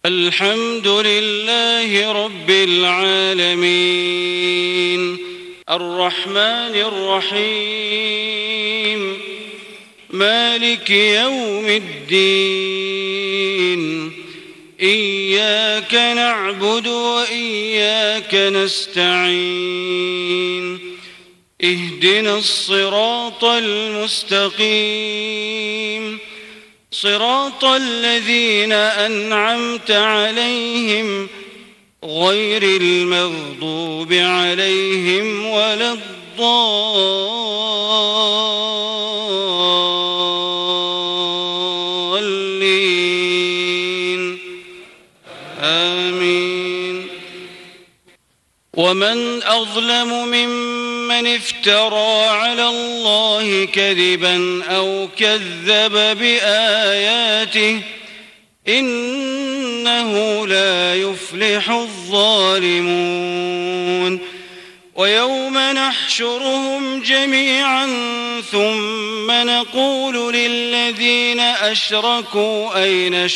الحمد لله رب العالمين الرحمن الرحيم مالك يوم الدين إياك نعبد وإياك نستعين اهدنا الصراط المستقيم صراط الذين أنعمت عليهم غير المغضوب عليهم ولا الضالين آمين. ومن أظلم ممن افترى على الله كذبا أو كذب بآياته إنه لا يفلح الظالمون. ويوم نحشرهم جميعا ثم نقول للذين أشركوا أين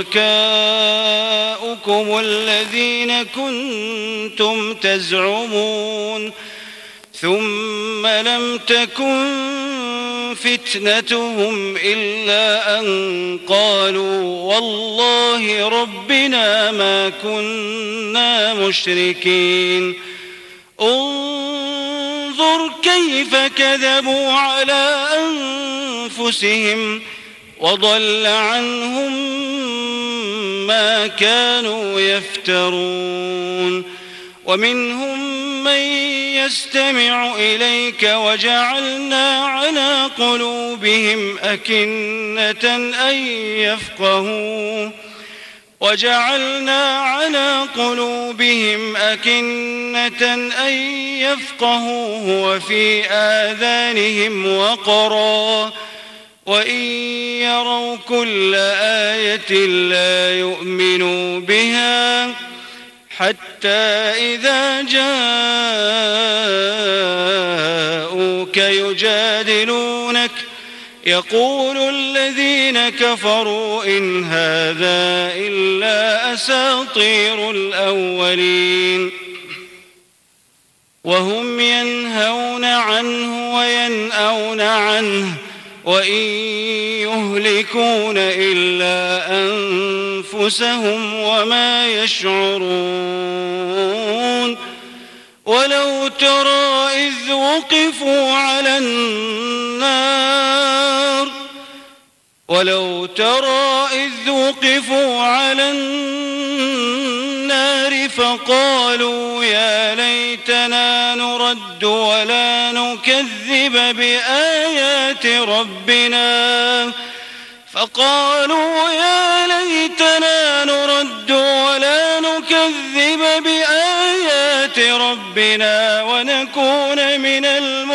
شركاؤكم الذين كنتم تزعمون ثم لم تكن فتنتهم إلا أن قالوا والله ربنا ما كنا مشركين. انظر كيف كذبوا على أنفسهم وضل عنهم ما كانوا يفترون. ومنهم من يستمع إليك وجعلنا على قلوبهم أكنة أن يفقهوه وفي آذانهم وقرا وإن يروا كل آية لا يؤمنوا بها حتى إذا جاءوك يجادلونك يقول الذين كفروا إن هذا إلا أساطير الأولين. وهم ينهون عنه وينأون عنه وإن يهلكون إلا أنفسهم وما يشعرون. ولو ترى إذ وقفوا على النار فقالوا يا ليتنا نرد ولا نكذب بآيات ربنا ونكون من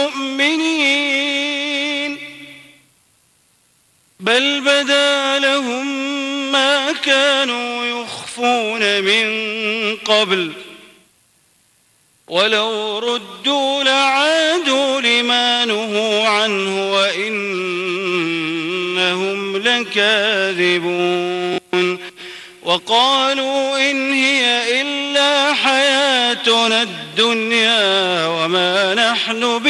المؤمنين بل بدا لهم ما كانوا يخفون من قبل ولو ردوا لعادوا لما نهوا عنه وإنهم لكاذبون. وقالوا إن هي إلا حياتنا الدنيا وما نحن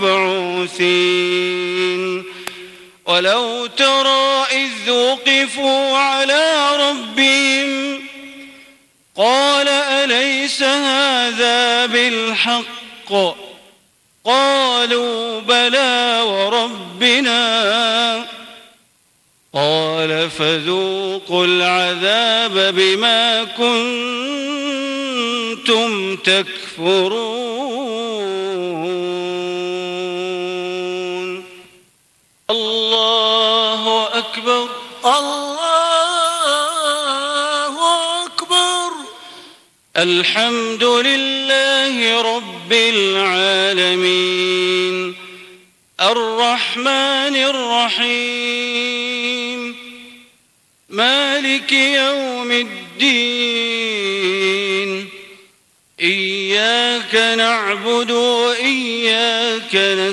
بمبعوثين. ولو ترى إذ وقفوا على ربهم قال أليس هذا بالحق قالوا بلى وربنا قال فذوقوا العذاب بما كنتم تكفرون. الله أكبر الله أكبر. الحمد لله رب العالمين الرحمن الرحيم مالك يوم الدين إياك نعبد وإياك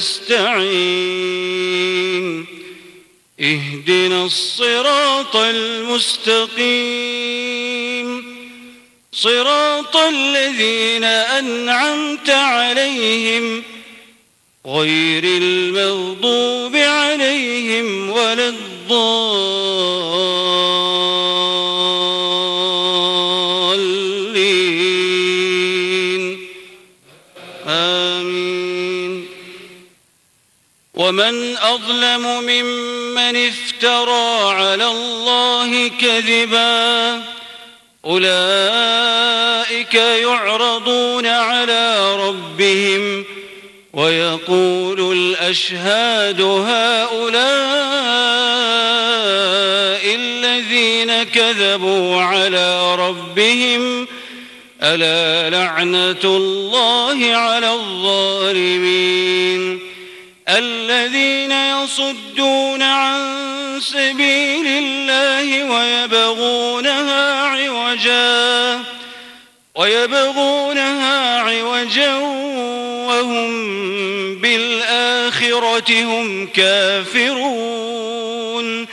نستعين اهدنا الصراط المستقيم صراط الذين أنعمت عليهم غير المغضوب عليهم ولا الضالين آمين. ومن أظلم ممن افترى على الله كذبا أولئك يعرضون على ربهم ويقول الأشهاد هؤلاء الذين كذبوا على ربهم ألا لعنة الله على الظالمين الذين يصدون عن سبيل الله ويبغونها عوجا وهم بالآخرة هم كافرون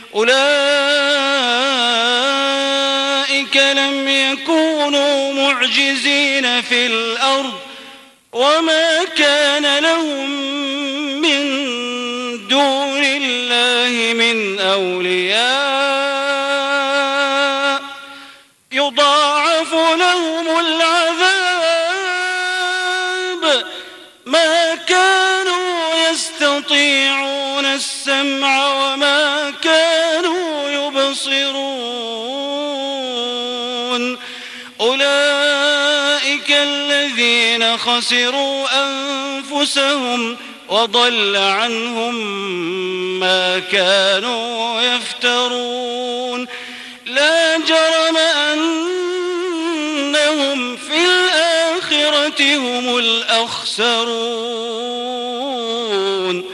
أولئك لم يكونوا معجزين في الأرض وما كان لهم من دون الله من أولياء يضاعف لهم العذاب ما كانوا يستطيعون السمع وما كانوا يبصرون أولئك الذين خسروا أنفسهم وضل عنهم ما كانوا يفترون لا جرم أنهم في الآخرة هم الأخسرون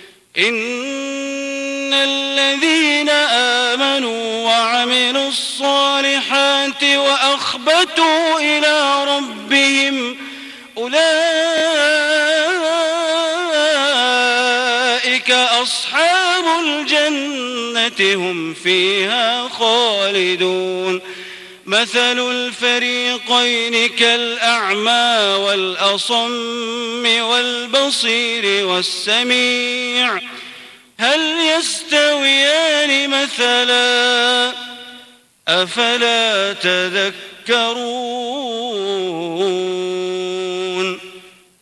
إن الذين آمنوا وعملوا الصالحات وأخبتوا إلى ربهم أولئك أصحاب الجنة هم فيها خالدون مثل الفريقين كالأعمى والأصم والبصير والسميع هل يستويان مثلا أفلا تذكرون